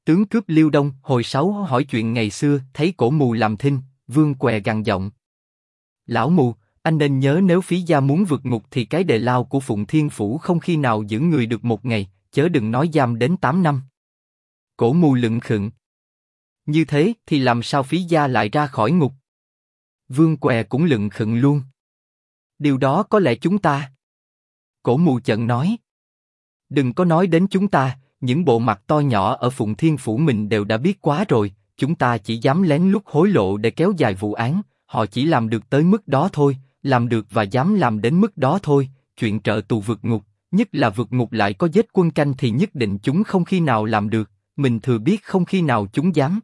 Tướng cướp Liêu Đông hồi 6 hỏi chuyện ngày xưa, thấy Cổ Mù làm thinh, Vương Què gằn giọng. Lão Mù, anh nên nhớ nếu Phí gia muốn vượt ngục thì cái đề lao của Phụng Thiên Phủ không khi nào giữ người được một ngày, chớ đừng nói giam đến 8 năm. Cổ Mù lựng khựng. Như thế thì làm sao Phí gia lại ra khỏi ngục? Vương Què cũng lựng khựng luôn. Điều đó có lẽ chúng ta. Cổ Mù chợt nói. Đừng có nói đến chúng ta, những bộ mặt to nhỏ ở Phụng Thiên Phủ mình đều đã biết quá rồi, chúng ta chỉ dám lén lút hối lộ để kéo dài vụ án, họ chỉ làm được tới mức đó thôi, làm được và dám làm đến mức đó thôi, chuyện trợ tù vượt ngục, nhất là vượt ngục lại có giết quân canh thì nhất định chúng không khi nào làm được, mình thừa biết không khi nào chúng dám.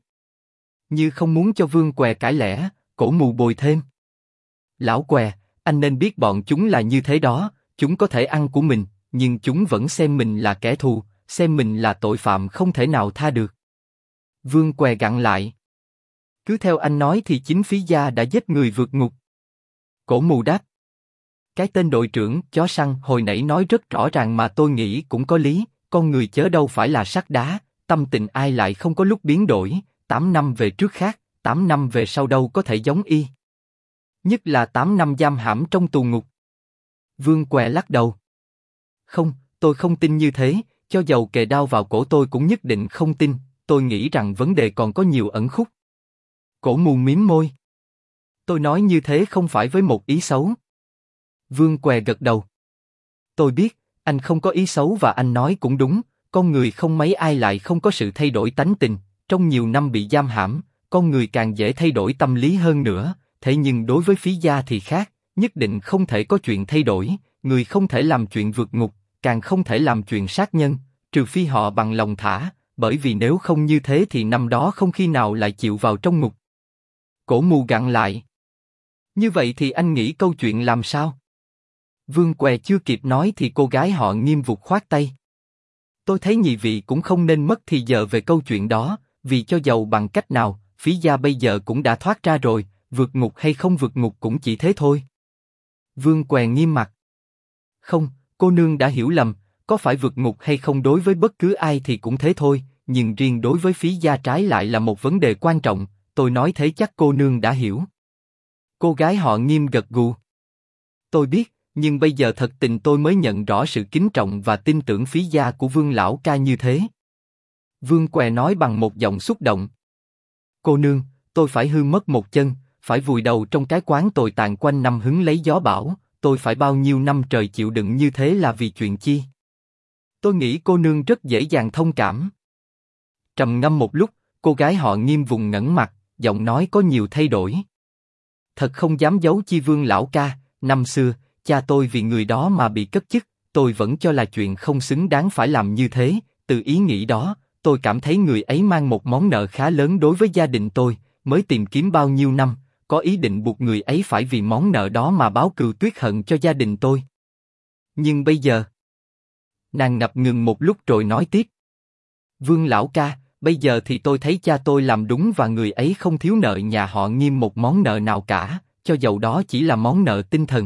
Như không muốn cho Vương Què cãi lẽ, Cổ Mù bồi thêm. Lão Què, anh nên biết bọn chúng là như thế đó, chúng có thể ăn của mình, nhưng chúng vẫn xem mình là kẻ thù, xem mình là tội phạm không thể nào tha được. Vương Què gặn lại. Cứ theo anh nói thì chính Phí gia đã giết người vượt ngục. Cổ Mù đáp. Cái tên đội trưởng chó săn hồi nãy nói rất rõ ràng mà tôi nghĩ cũng có lý, con người chớ đâu phải là sắt đá, tâm tình ai lại không có lúc biến đổi, 8 năm về trước khác, 8 năm về sau đâu có thể giống y. Nhất là 8 năm giam hãm trong tù ngục. Vương Què lắc đầu. Không, tôi không tin như thế, cho dầu kề đao vào cổ tôi cũng nhất định không tin, tôi nghĩ rằng vấn đề còn có nhiều ẩn khúc. Cổ Mù mím môi. Tôi nói như thế không phải với một ý xấu. Vương Què gật đầu. Tôi biết, anh không có ý xấu và anh nói cũng đúng, con người không mấy ai lại không có sự thay đổi tánh tình, trong nhiều năm bị giam hãm, con người càng dễ thay đổi tâm lý hơn nữa, thế nhưng đối với Phí gia thì khác, nhất định không thể có chuyện thay đổi, người không thể làm chuyện vượt ngục, càng không thể làm chuyện sát nhân, trừ phi họ bằng lòng thả, bởi vì nếu không như thế thì năm đó không khi nào lại chịu vào trong ngục. Cổ Mù gặn lại. Như vậy thì anh nghĩ câu chuyện làm sao? Vương Què chưa kịp nói thì cô gái họ Nghiêm vụt khoát tay. Tôi thấy nhị vị cũng không nên mất thì giờ về câu chuyện đó, vì cho dầu bằng cách nào, Phí gia bây giờ cũng đã thoát ra rồi, vượt ngục hay không vượt ngục cũng chỉ thế thôi. Vương Què nghiêm mặt. Không, cô nương đã hiểu lầm, có phải vượt ngục hay không đối với bất cứ ai thì cũng thế thôi, nhưng riêng đối với Phí gia trái lại là một vấn đề quan trọng, tôi nói thế chắc cô nương đã hiểu. Cô gái họ Nghiêm gật gù. Tôi biết, nhưng bây giờ thật tình tôi mới nhận rõ sự kính trọng và tin tưởng Phí gia của Vương lão ca như thế. Vương Què nói bằng một giọng xúc động. Cô nương, tôi phải hư mất một chân, phải vùi đầu trong cái quán tồi tàn quanh năm hứng lấy gió bão, tôi phải bao nhiêu năm trời chịu đựng như thế là vì chuyện chi? Tôi nghĩ cô nương rất dễ dàng thông cảm. Trầm ngâm một lúc, cô gái họ Nghiêm vùng ngẩng mặt, giọng nói có nhiều thay đổi. Thật không dám giấu chi Vương lão ca, năm xưa, cha tôi vì người đó mà bị cất chức, tôi vẫn cho là chuyện không xứng đáng phải làm như thế, từ ý nghĩ đó, tôi cảm thấy người ấy mang một món nợ khá lớn đối với gia đình tôi, mới tìm kiếm bao nhiêu năm, có ý định buộc người ấy phải vì món nợ đó mà báo cừu tuyết hận cho gia đình tôi. Nhưng bây giờ... Nàng ngập ngừng một lúc rồi nói tiếp. Vương lão ca, bây giờ thì tôi thấy cha tôi làm đúng và người ấy không thiếu nợ nhà họ Nghiêm một món nợ nào cả, cho dầu đó chỉ là món nợ tinh thần.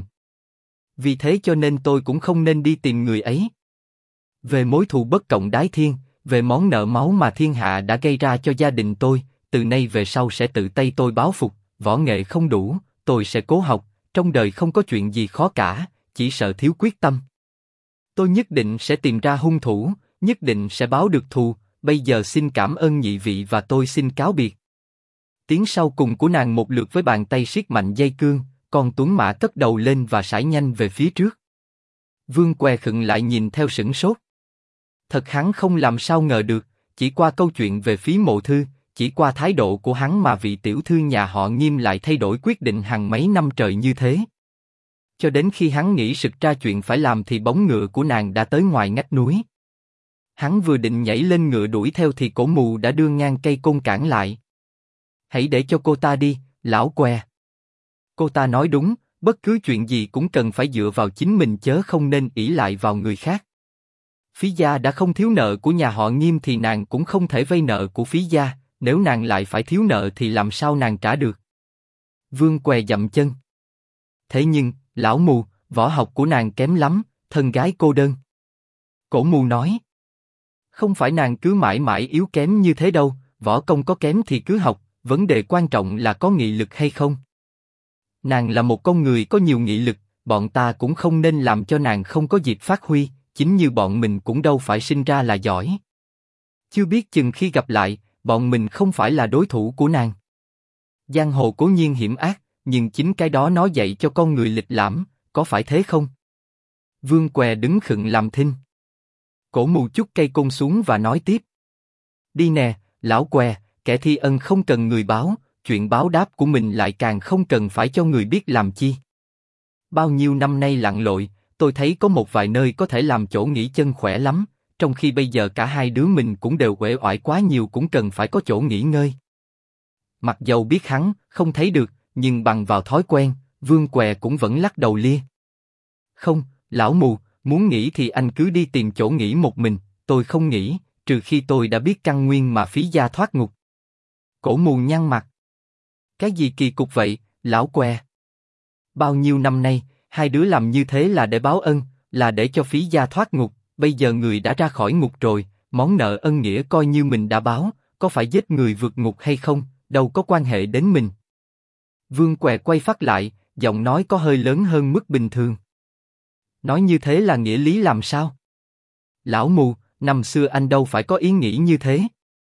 Vì thế cho nên tôi cũng không nên đi tìm người ấy. Về mối thù bất cộng đái thiên, về món nợ máu mà thiên hạ đã gây ra cho gia đình tôi, từ nay về sau sẽ tự tay tôi báo phục, võ nghệ không đủ, tôi sẽ cố học, trong đời không có chuyện gì khó cả, chỉ sợ thiếu quyết tâm. Tôi nhất định sẽ tìm ra hung thủ, nhất định sẽ báo được thù, bây giờ xin cảm ơn nhị vị và tôi xin cáo biệt. Tiếng sau cùng của nàng một lượt với bàn tay siết mạnh dây cương, con tuấn mã cất đầu lên và sải nhanh về phía trước. Vương Què khựng lại nhìn theo sửng sốt. Thật hắn không làm sao ngờ được, chỉ qua câu chuyện về Phí Mộ Thư, chỉ qua thái độ của hắn mà vị tiểu thư nhà họ Nghiêm lại thay đổi quyết định hàng mấy năm trời như thế. Cho đến khi hắn nghĩ sực ra chuyện phải làm thì bóng ngựa của nàng đã tới ngoài ngách núi. Hắn vừa định nhảy lên ngựa đuổi theo thì Cổ Mù đã đưa ngang cây côn cản lại. Hãy để cho cô ta đi, lão Què. Cô ta nói đúng, bất cứ chuyện gì cũng cần phải dựa vào chính mình chớ không nên ỷ lại vào người khác. Phí gia đã không thiếu nợ của nhà họ Nghiêm thì nàng cũng không thể vay nợ của Phí gia, nếu nàng lại phải thiếu nợ thì làm sao nàng trả được. Vương Què dậm chân. Thế nhưng, lão Mù, võ học của nàng kém lắm, thân gái cô đơn. Cổ Mù nói. Không phải nàng cứ mãi mãi yếu kém như thế đâu, võ công có kém thì cứ học, vấn đề quan trọng là có nghị lực hay không. Nàng là một con người có nhiều nghị lực, bọn ta cũng không nên làm cho nàng không có dịp phát huy, chính như bọn mình cũng đâu phải sinh ra là giỏi. Chưa biết chừng khi gặp lại, bọn mình không phải là đối thủ của nàng. Giang hồ cố nhiên hiểm ác, nhưng chính cái đó nó dạy cho con người lịch lãm, có phải thế không? Vương Què đứng khựng làm thinh. Cổ Mù chút cây côn xuống và nói tiếp. Đi nè, lão Què, kẻ thi ân không cần người báo, chuyện báo đáp của mình lại càng không cần phải cho người biết làm chi. Bao nhiêu năm nay lặn lội, tôi thấy có một vài nơi có thể làm chỗ nghỉ chân khỏe lắm, trong khi bây giờ cả hai đứa mình cũng đều uể oải quá nhiều cũng cần phải có chỗ nghỉ ngơi. Mặc dầu biết hắn không thấy được, nhưng bằng vào thói quen, Vương Què cũng vẫn lắc đầu lia. Không, lão Mù, muốn nghỉ thì anh cứ đi tìm chỗ nghỉ một mình, tôi không nghỉ, trừ khi tôi đã biết căn nguyên mà phí gia thoát ngục. Cổ Mù nhăn mặt. Cái gì kỳ cục vậy, lão Què? Bao nhiêu năm nay, hai đứa làm như thế là để báo ân, là để cho phí gia thoát ngục, bây giờ người đã ra khỏi ngục rồi, món nợ ân nghĩa coi như mình đã báo, có phải giết người vượt ngục hay không, đâu có quan hệ đến mình. Vương Què quay phát lại, giọng nói có hơi lớn hơn mức bình thường. Nói như thế là nghĩa lý làm sao? Lão Mù, năm xưa anh đâu phải có ý nghĩ như thế.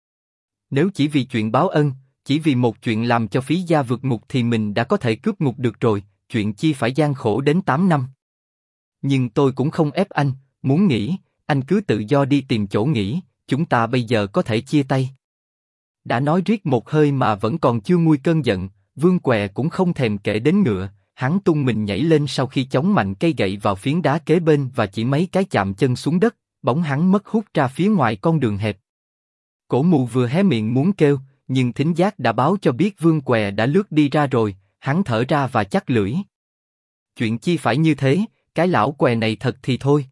Nếu chỉ vì chuyện báo ân, chỉ vì một chuyện làm cho phí gia vượt ngục thì mình đã có thể cướp ngục được rồi, chuyện chi phải gian khổ đến 8 năm. Nhưng tôi cũng không ép anh, muốn nghỉ, anh cứ tự do đi tìm chỗ nghỉ, chúng ta bây giờ có thể chia tay. Đã nói riết một hơi mà vẫn còn chưa nguôi cơn giận, Vương Què cũng không thèm kể đến ngựa, hắn tung mình nhảy lên sau khi chống mạnh cây gậy vào phiến đá kế bên và chỉ mấy cái chạm chân xuống đất, bóng hắn mất hút ra phía ngoài con đường hẹp. Cổ Mù vừa hé miệng muốn kêu, nhưng thính giác đã báo cho biết Vương Què đã lướt đi ra rồi, hắn thở ra và chắc lưỡi. Chuyện chi phải như thế, cái lão Què này thật thì thôi.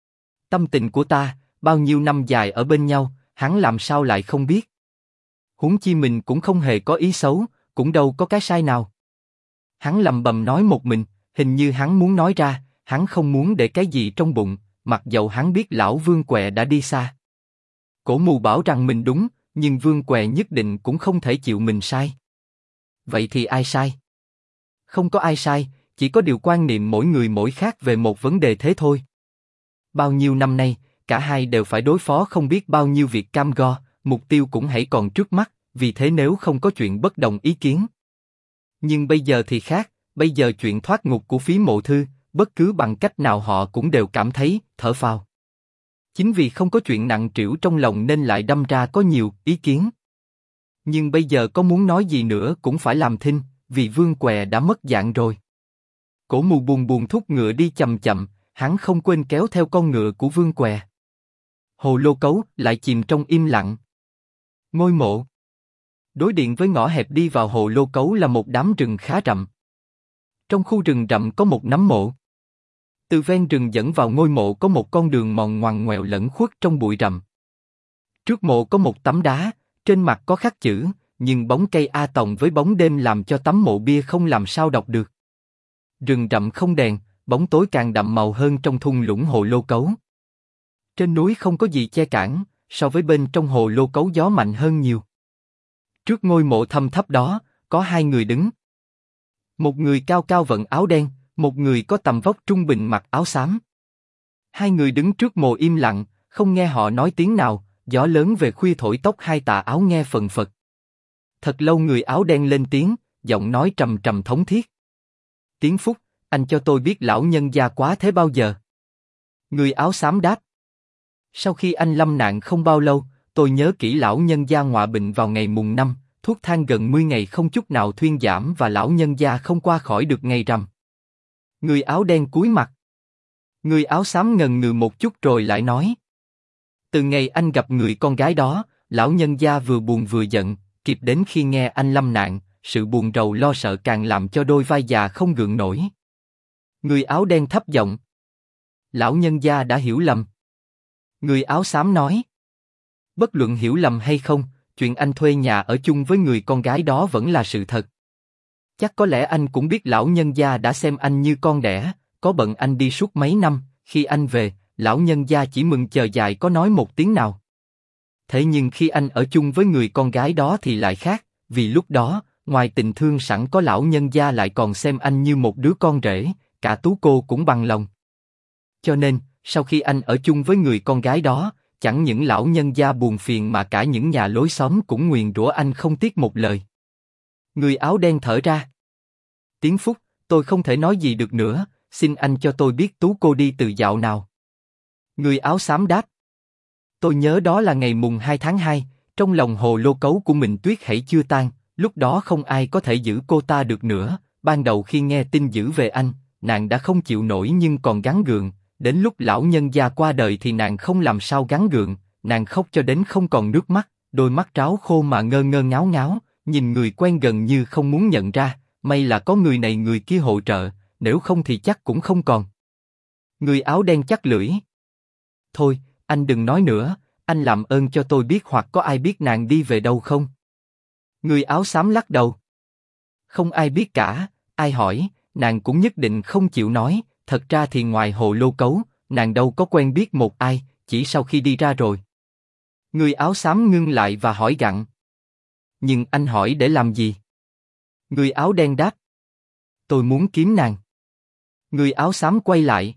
Tâm tình của ta, bao nhiêu năm dài ở bên nhau, hắn làm sao lại không biết. Huống chi mình cũng không hề có ý xấu, cũng đâu có cái sai nào. Hắn lầm bầm nói một mình, hình như hắn muốn nói ra, hắn không muốn để cái gì trong bụng, mặc dầu hắn biết lão Vương Què đã đi xa. Cổ Mù bảo rằng mình đúng, nhưng Vương Què nhất định cũng không thể chịu mình sai. Vậy thì ai sai? Không có ai sai, chỉ có điều quan niệm mỗi người mỗi khác về một vấn đề thế thôi. Bao nhiêu năm nay, cả hai đều phải đối phó không biết bao nhiêu việc cam go, mục tiêu cũng hãy còn trước mắt, vì thế nếu không có chuyện bất đồng ý kiến. Nhưng bây giờ thì khác, bây giờ chuyện thoát ngục của Phí Mộ Thư, bất cứ bằng cách nào họ cũng đều cảm thấy thở phào. Chính vì không có chuyện nặng trĩu trong lòng nên lại đâm ra có nhiều ý kiến. Nhưng bây giờ có muốn nói gì nữa cũng phải làm thinh, vì Vương Què đã mất dạng rồi. Cổ Mù buồn buồn thúc ngựa đi chậm chậm, hắn không quên kéo theo con ngựa của Vương Què. Hồ Lô Cấu lại chìm trong im lặng. Ngôi mộ. Đối diện với ngõ hẹp đi vào Hồ Lô Cấu là một đám rừng khá rậm. Trong khu rừng rậm có một nấm mộ. Từ ven rừng dẫn vào ngôi mộ có một con đường mòn ngoằn ngoèo lẫn khuất trong bụi rậm. Trước mộ có một tấm đá, trên mặt có khắc chữ, nhưng bóng cây A Tòng với bóng đêm làm cho tấm mộ bia không làm sao đọc được. Rừng rậm không đèn, bóng tối càng đậm màu hơn trong thung lũng Hồ Lô Cấu. Trên núi không có gì che cản, so với bên trong Hồ Lô Cấu gió mạnh hơn nhiều. Trước ngôi mộ thâm thấp đó, có hai người đứng. Một người cao cao vận áo đen, một người có tầm vóc trung bình mặc áo xám. Hai người đứng trước mộ im lặng, không nghe họ nói tiếng nào, gió lớn về khuya thổi tóc hai tà áo nghe phần phật. Thật lâu người áo đen lên tiếng, giọng nói trầm trầm thống thiết. Tiến Phúc, anh cho tôi biết lão nhân gia quá thế bao giờ? Người áo xám đáp. Sau khi anh lâm nạn không bao lâu, tôi nhớ kỹ lão nhân gia ngọa bệnh vào ngày mùng 5, thuốc thang gần 10 ngày không chút nào thuyên giảm và lão nhân gia không qua khỏi được ngày rằm. Người áo đen cúi mặt. Người áo xám ngần ngừ một chút rồi lại nói. Từ ngày anh gặp người con gái đó, lão nhân gia vừa buồn vừa giận, kịp đến khi nghe anh lâm nạn, sự buồn rầu lo sợ càng làm cho đôi vai già không gượng nổi. Người áo đen thấp giọng. Lão nhân gia đã hiểu lầm. Người áo xám nói. Bất luận hiểu lầm hay không, chuyện anh thuê nhà ở chung với người con gái đó vẫn là sự thật. Chắc có lẽ anh cũng biết lão nhân gia đã xem anh như con đẻ, có bận anh đi suốt mấy năm, khi anh về, lão nhân gia chỉ mừng chờ dài có nói một tiếng nào. Thế nhưng khi anh ở chung với người con gái đó thì lại khác, vì lúc đó, ngoài tình thương sẵn có lão nhân gia lại còn xem anh như một đứa con rể, cả Tú cô cũng bằng lòng. Cho nên, sau khi anh ở chung với người con gái đó, chẳng những lão nhân gia buồn phiền mà cả những nhà lối xóm cũng nguyền rủa anh không tiếc một lời. Người áo đen thở ra. Tiến Phúc, tôi không thể nói gì được nữa, xin anh cho tôi biết Tú cô đi từ dạo nào. Người áo xám đáp. Tôi nhớ đó là ngày mùng 2 tháng 2, trong lòng hồ lô cấu của mình tuyết hãy chưa tan, lúc đó không ai có thể giữ cô ta được nữa. Ban đầu khi nghe tin dữ về anh, nàng đã không chịu nổi nhưng còn gắng gượng. Đến lúc lão nhân gia qua đời thì nàng không làm sao gắng gượng, nàng khóc cho đến không còn nước mắt, đôi mắt ráo khô mà ngơ ngơ ngáo ngáo, nhìn người quen gần như không muốn nhận ra. May là có người này người kia hỗ trợ, nếu không thì chắc cũng không còn. Người áo đen chắc lưỡi. Thôi, anh đừng nói nữa, anh làm ơn cho tôi biết hoặc có ai biết nàng đi về đâu không? Người áo xám lắc đầu. Không ai biết cả, ai hỏi, nàng cũng nhất định không chịu nói. Thật ra thì ngoài hồ lô cấu, nàng đâu có quen biết một ai, chỉ sau khi đi ra rồi. Người áo xám ngưng lại và hỏi gặng. Nhưng anh hỏi để làm gì? Người áo đen đáp. Tôi muốn kiếm nàng. Người áo xám quay lại.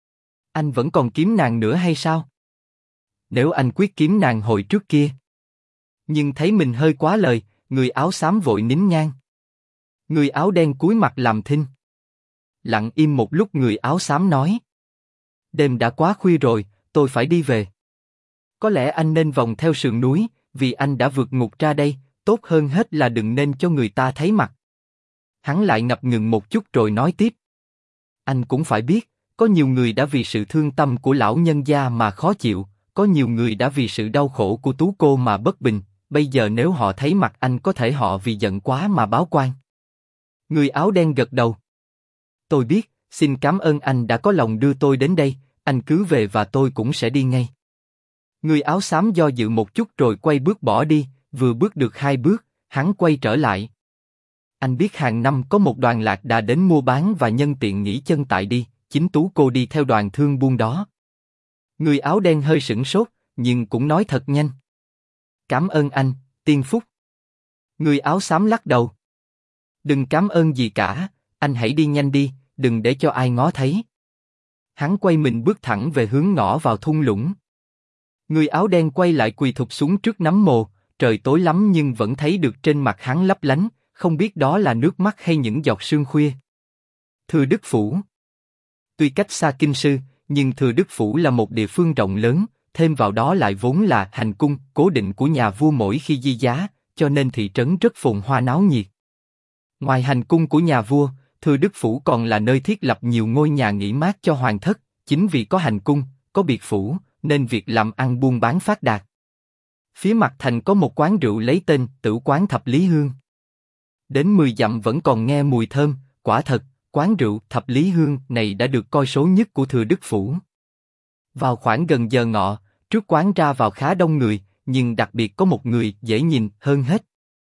Anh vẫn còn kiếm nàng nữa hay sao? Nếu anh quyết kiếm nàng hồi trước kia. Nhưng thấy mình hơi quá lời, người áo xám vội nín nhang. Người áo đen cúi mặt làm thinh. Lặng im một lúc người áo xám nói. Đêm đã quá khuya rồi, tôi phải đi về. Có lẽ anh nên vòng theo sườn núi, vì anh đã vượt ngục ra đây, tốt hơn hết là đừng nên cho người ta thấy mặt. Hắn lại ngập ngừng một chút rồi nói tiếp. Anh cũng phải biết, có nhiều người đã vì sự thương tâm của lão nhân gia mà khó chịu, có nhiều người đã vì sự đau khổ của Tú cô mà bất bình, bây giờ nếu họ thấy mặt anh có thể họ vì giận quá mà báo quan. Người áo đen gật đầu. Tôi biết, xin cảm ơn anh đã có lòng đưa tôi đến đây, anh cứ về và tôi cũng sẽ đi ngay. Người áo xám do dự một chút rồi quay bước bỏ đi, vừa bước được 2 bước, hắn quay trở lại. Anh biết hàng năm có một đoàn lạc đà đến mua bán và nhân tiện nghỉ chân tại đi, chính Tú cô đi theo đoàn thương buôn đó. Người áo đen hơi sửng sốt, nhưng cũng nói thật nhanh. Cảm ơn anh, Tiên Phúc. Người áo xám lắc đầu. Đừng cảm ơn gì cả, anh hãy đi nhanh đi, đừng để cho ai ngó thấy. Hắn quay mình bước thẳng về hướng ngõ vào thung lũng. Người áo đen quay lại quỳ thụp xuống trước nấm mồ, trời tối lắm nhưng vẫn thấy được trên mặt hắn lấp lánh, không biết đó là nước mắt hay những giọt sương khuya. Thừa Đức Phủ. Tuy cách xa Kinh Sư, nhưng Thừa Đức Phủ là một địa phương rộng lớn, thêm vào đó lại vốn là hành cung cố định của nhà vua mỗi khi di giá, cho nên thị trấn rất phồn hoa náo nhiệt. Ngoài hành cung của nhà vua, Thừa Đức Phủ còn là nơi thiết lập nhiều ngôi nhà nghỉ mát cho hoàng thất, chính vì có hành cung, có biệt phủ, nên việc làm ăn buôn bán phát đạt. Phía mặt thành có một quán rượu lấy tên Tửu Quán Thập Lý Hương. Đến 10 dặm vẫn còn nghe mùi thơm, quả thật, quán rượu Thập Lý Hương này đã được coi số nhất của Thừa Đức Phủ. Vào khoảng gần giờ ngọ, trước quán ra vào khá đông người, nhưng đặc biệt có một người dễ nhìn hơn hết.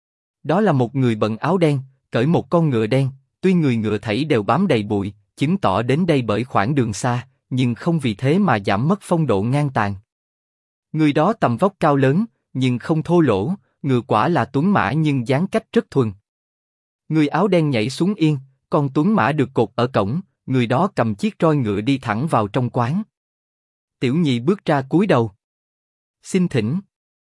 Đó là một người bận áo đen, cởi một con ngựa đen, tuy người ngựa thảy đều bám đầy bụi, chứng tỏ đến đây bởi khoảng đường xa, nhưng không vì thế mà giảm mất phong độ ngang tàn. Người đó tầm vóc cao lớn, nhưng không thô lỗ, ngựa quả là tuấn mã nhưng dáng cách rất thuần. Người áo đen nhảy xuống yên, con tuấn mã được cột ở cổng, người đó cầm chiếc roi ngựa đi thẳng vào trong quán. Tiểu nhị bước ra cúi đầu. Xin thỉnh.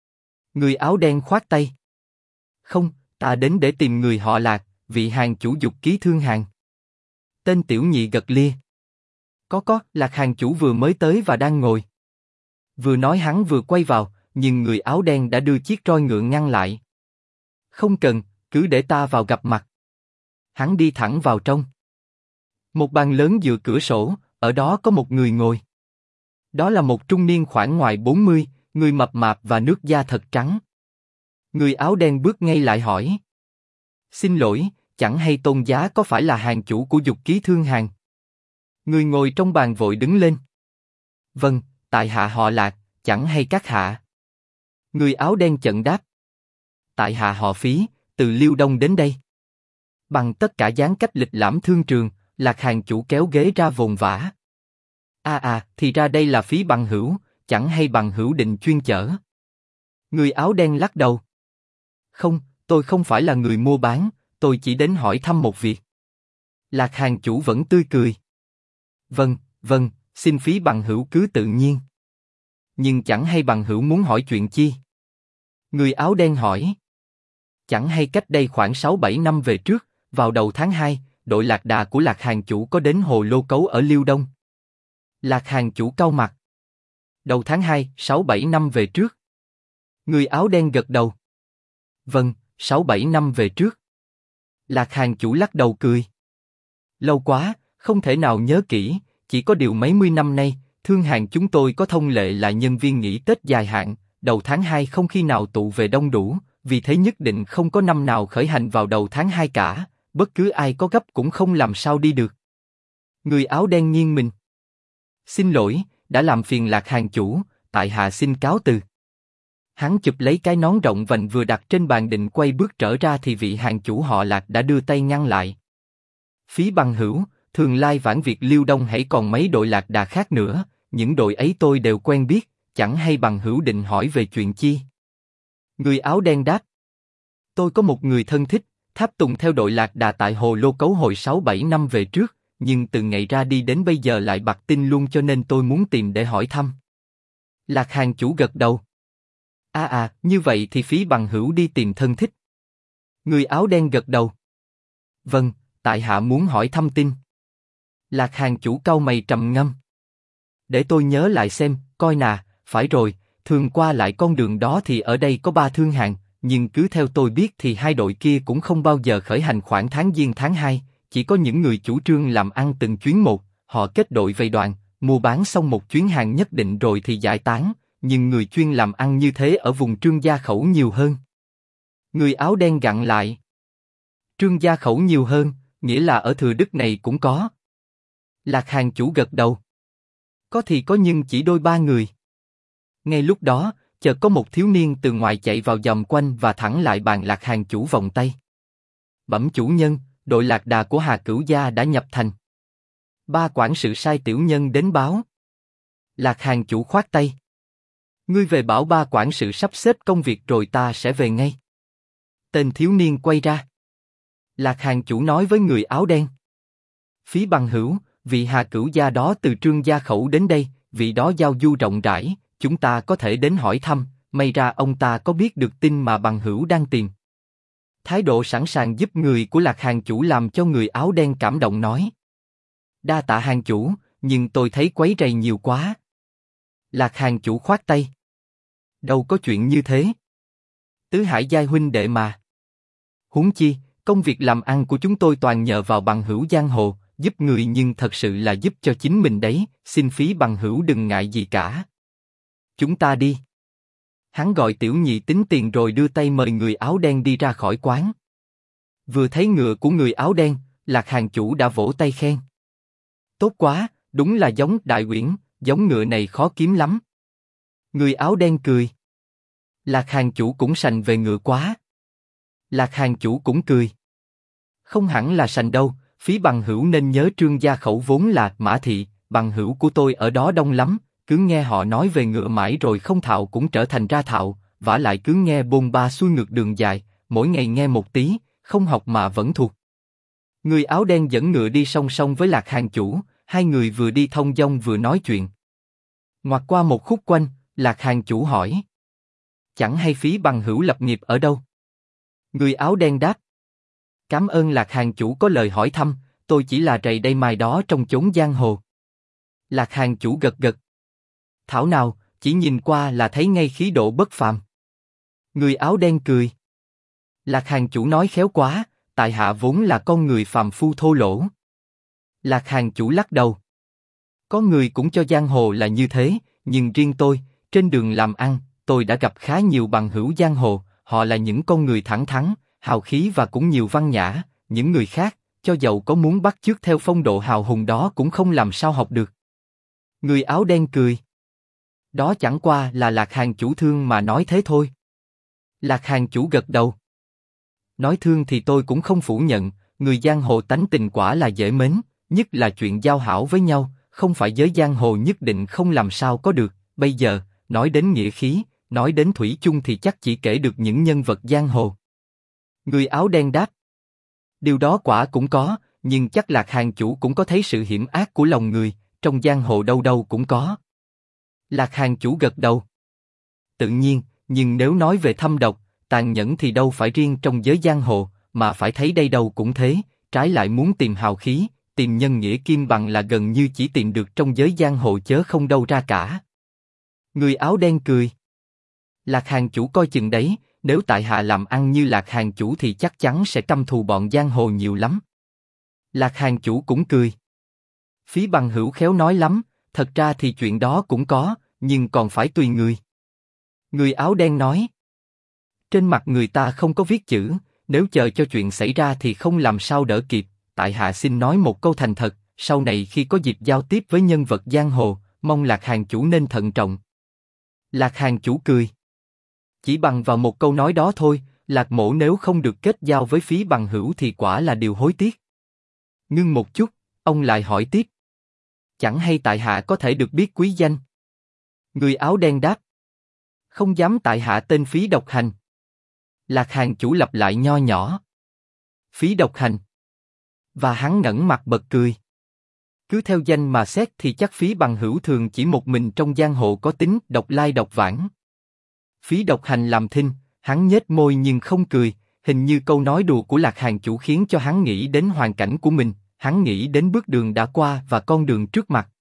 Người áo đen khoát tay. Không, ta đến để tìm người họ Lạc, vị hàng chủ Dục Ký Thương Hàng. Tên tiểu nhị gật lia. Có, Lạc hàng chủ vừa mới tới và đang ngồi. Vừa nói hắn vừa quay vào, nhưng người áo đen đã đưa chiếc roi ngựa ngăn lại. Không cần, cứ để ta vào gặp mặt. Hắn đi thẳng vào trong. Một bàn lớn dựa cửa sổ, ở đó có một người ngồi. Đó là một trung niên khoảng ngoài 40, người mập mạp và nước da thật trắng. Người áo đen bước ngay lại hỏi. Xin lỗi, chẳng hay Tôn giá có phải là hàng chủ của Dục Ký Thương Hàng? Người ngồi trong bàn vội đứng lên. Vâng, tại hạ họ Lạc, chẳng hay các hạ. Người áo đen chận đáp. Tại hạ họ Phí, từ Liêu Đông đến đây. Bằng tất cả dáng cách lịch lãm thương trường, Lạc hàng chủ kéo ghế ra vồn vã. Thì ra đây là Phí bằng hữu, chẳng hay bằng hữu định chuyên chở. Người áo đen lắc đầu. Không, tôi không phải là người mua bán, tôi chỉ đến hỏi thăm một việc. Lạc hàng chủ vẫn tươi cười. Vâng, vâng, xin phí bằng hữu cứ tự nhiên. Nhưng chẳng hay bằng hữu muốn hỏi chuyện chi? Người áo đen hỏi. Chẳng hay cách đây khoảng 6-7 năm về trước, vào đầu tháng 2, đội lạc đà của Lạc hàng chủ có đến hồ lô cấu ở Liêu Đông. Lạc hàng chủ cau mặt. Đầu tháng 2, 6-7 năm về trước. Người áo đen gật đầu. Vâng, 6-7 năm về trước. Lạc hàng chủ lắc đầu cười. Lâu quá, không thể nào nhớ kỹ, chỉ có điều mấy mươi năm nay, thương hàng chúng tôi có thông lệ là nhân viên nghỉ Tết dài hạn, đầu tháng 2 không khi nào tụ về đông đủ, vì thế nhất định không có năm nào khởi hành vào đầu tháng 2 cả, bất cứ ai có gấp cũng không làm sao đi được. Người áo đen nghiêng mình. Xin lỗi, đã làm phiền Lạc hàng chủ, tại hạ xin cáo từ. Hắn chụp lấy cái nón rộng vành vừa đặt trên bàn định quay bước trở ra thì vị hàng chủ họ Lạc đã đưa tay ngăn lại. Phí bằng hữu, Thường Lai Vãn Việt Liêu Đông hãy còn mấy đội lạc đà khác nữa, những đội ấy tôi đều quen biết, chẳng hay bằng hữu định hỏi về chuyện chi? Người áo đen đáp. Tôi có một người thân thích, tháp tùng theo đội lạc đà tại hồ lô cấu hồi 6-7 năm về trước, nhưng từ ngày ra đi đến bây giờ lại bặt tin luôn cho nên tôi muốn tìm để hỏi thăm. Lạc hàng chủ gật đầu. Như vậy thì phí bằng hữu đi tìm thân thích. Người áo đen gật đầu. Vâng, tại hạ muốn hỏi thăm tin. Lạc hàng chủ cau mày trầm ngâm. Để tôi nhớ lại xem, coi nà, phải rồi, thường qua lại con đường đó thì ở đây có 3 thương hàng, nhưng cứ theo tôi biết thì hai đội kia cũng không bao giờ khởi hành khoảng tháng Giêng tháng 2, chỉ có những người chủ trương làm ăn từng chuyến một, họ kết đội vây đoàn, mua bán xong một chuyến hàng nhất định rồi thì giải tán, nhưng người chuyên làm ăn như thế ở vùng Trương Gia Khẩu nhiều hơn. Người áo đen gặn lại. Trương Gia Khẩu nhiều hơn, nghĩa là ở Thừa Đức này cũng có. Lạc hàng chủ gật đầu. Có thì có nhưng chỉ đôi ba người. Ngay lúc đó, chợt có một thiếu niên từ ngoài chạy vào vòng quanh và thẳng lại bàn Lạc hàng chủ vòng tay. Bẩm chủ nhân, đội lạc đà của Hà Cửu gia đã nhập thành. Ba quản sự sai tiểu nhân đến báo. Lạc hàng chủ khoát tay. Ngươi về bảo ba quản sự sắp xếp công việc rồi ta sẽ về ngay. Tên thiếu niên quay ra. Lạc hàng chủ nói với người áo đen. Phí bằng hữu, vị Hà Cửu gia đó từ Trương Gia Khẩu đến đây, vị đó giao du rộng rãi, chúng ta có thể đến hỏi thăm, may ra ông ta có biết được tin mà bằng hữu đang tìm. Thái độ sẵn sàng giúp người của Lạc hàng chủ làm cho người áo đen cảm động nói. Đa tạ hàng chủ, nhưng tôi thấy quấy rầy nhiều quá. Lạc hàng chủ khoát tay. Đâu có chuyện như thế. Tứ hải giai huynh đệ mà. Huống chi, công việc làm ăn của chúng tôi toàn nhờ vào bằng hữu giang hồ, giúp người nhưng thật sự là giúp cho chính mình đấy, xin phí bằng hữu đừng ngại gì cả. Chúng ta đi. Hắn gọi tiểu nhị tính tiền rồi đưa tay mời người áo đen đi ra khỏi quán. Vừa thấy ngựa của người áo đen, Lạc hàng chủ đã vỗ tay khen. Tốt quá, đúng là giống Đại Uyển, giống ngựa này khó kiếm lắm. Người áo đen cười. Lạc hàng chủ cũng sành về ngựa quá. Lạc hàng chủ cũng cười. Không hẳn là sành đâu, phí bằng hữu nên nhớ Trương Gia Khẩu vốn là Mã Thị, bằng hữu của tôi ở đó đông lắm, cứ nghe họ nói về ngựa mãi rồi không thạo cũng trở thành ra thạo, vả lại cứ nghe bôn ba xuôi ngược đường dài, mỗi ngày nghe một tí, không học mà vẫn thuộc. Người áo đen dẫn ngựa đi song song với Lạc hàng chủ, hai người vừa đi thông dong vừa nói chuyện. Ngoặt qua một khúc quanh, Lạc hàng chủ hỏi. Chẳng hay phí bằng hữu lập nghiệp ở đâu? Người áo đen đáp. Cảm ơn Lạc hàng chủ có lời hỏi thăm, tôi chỉ là rầy đây mai đó trong chốn giang hồ. Lạc hàng chủ gật gật. Thảo nào, chỉ nhìn qua là thấy ngay khí độ bất phàm. Người áo đen cười. Lạc hàng chủ nói khéo quá, tại hạ vốn là con người phàm phu thô lỗ. Lạc hàng chủ lắc đầu. Có người cũng cho giang hồ là như thế, nhưng riêng tôi, trên đường làm ăn, tôi đã gặp khá nhiều bằng hữu giang hồ, họ là những con người thẳng thắn, hào khí và cũng nhiều văn nhã, những người khác, cho dầu có muốn bắt chước theo phong độ hào hùng đó cũng không làm sao học được. Người áo đen cười. Đó chẳng qua là Lạc hàng chủ thương mà nói thế thôi. Lạc hàng chủ gật đầu. Nói thương thì tôi cũng không phủ nhận, người giang hồ tánh tình quả là dễ mến, nhất là chuyện giao hảo với nhau, không phải giới giang hồ nhất định không làm sao có được. Bây giờ, nói đến nghĩa khí, nói đến thủy chung thì chắc chỉ kể được những nhân vật giang hồ. Người áo đen đáp. Điều đó quả cũng có, nhưng chắc Lạc Hàng chủ cũng có thấy sự hiểm ác của lòng người, trong giang hồ đâu đâu cũng có. Lạc Hàng chủ gật đầu. Tự nhiên, nhưng nếu nói về thâm độc, tàn nhẫn thì đâu phải riêng trong giới giang hồ, mà phải thấy đây đâu cũng thế, trái lại muốn tìm hào khí, tìm nhân nghĩa kim bằng là gần như chỉ tìm được trong giới giang hồ chớ không đâu ra cả. Người áo đen cười. Lạc Hàng chủ coi chừng đấy, nếu tại hạ làm ăn như Lạc Hàng chủ thì chắc chắn sẽ căm thù bọn giang hồ nhiều lắm. Lạc Hàng chủ cũng cười. Phí Bằng Hữu khéo nói lắm, thật ra thì chuyện đó cũng có, nhưng còn phải tùy người. Người áo đen nói. Trên mặt người ta không có viết chữ, nếu chờ cho chuyện xảy ra thì không làm sao đỡ kịp, tại hạ xin nói một câu thành thật, sau này khi có dịp giao tiếp với nhân vật giang hồ, mong Lạc Hàng chủ nên thận trọng. Lạc Hàng chủ cười. Chỉ bằng vào một câu nói đó thôi, Lạc mỗ nếu không được kết giao với Phí Bằng Hữu thì quả là điều hối tiếc. Ngưng một chút, ông lại hỏi tiếp. Chẳng hay tại hạ có thể được biết quý danh? Người áo đen đáp. Không dám tại hạ tên Phí Độc Hành. Lạc Hàng chủ lặp lại nho nhỏ. Phí Độc Hành. Và hắn ngẩng mặt bật cười. Cứ theo danh mà xét thì chắc Phí Bằng Hữu thường chỉ một mình trong giang hồ có tính độc lai độc vãng. Phí Độc Hành làm thinh, hắn nhếch môi nhưng không cười, hình như câu nói đùa của Lạc Hàng chủ khiến cho hắn nghĩ đến hoàn cảnh của mình, hắn nghĩ đến bước đường đã qua và con đường trước mặt,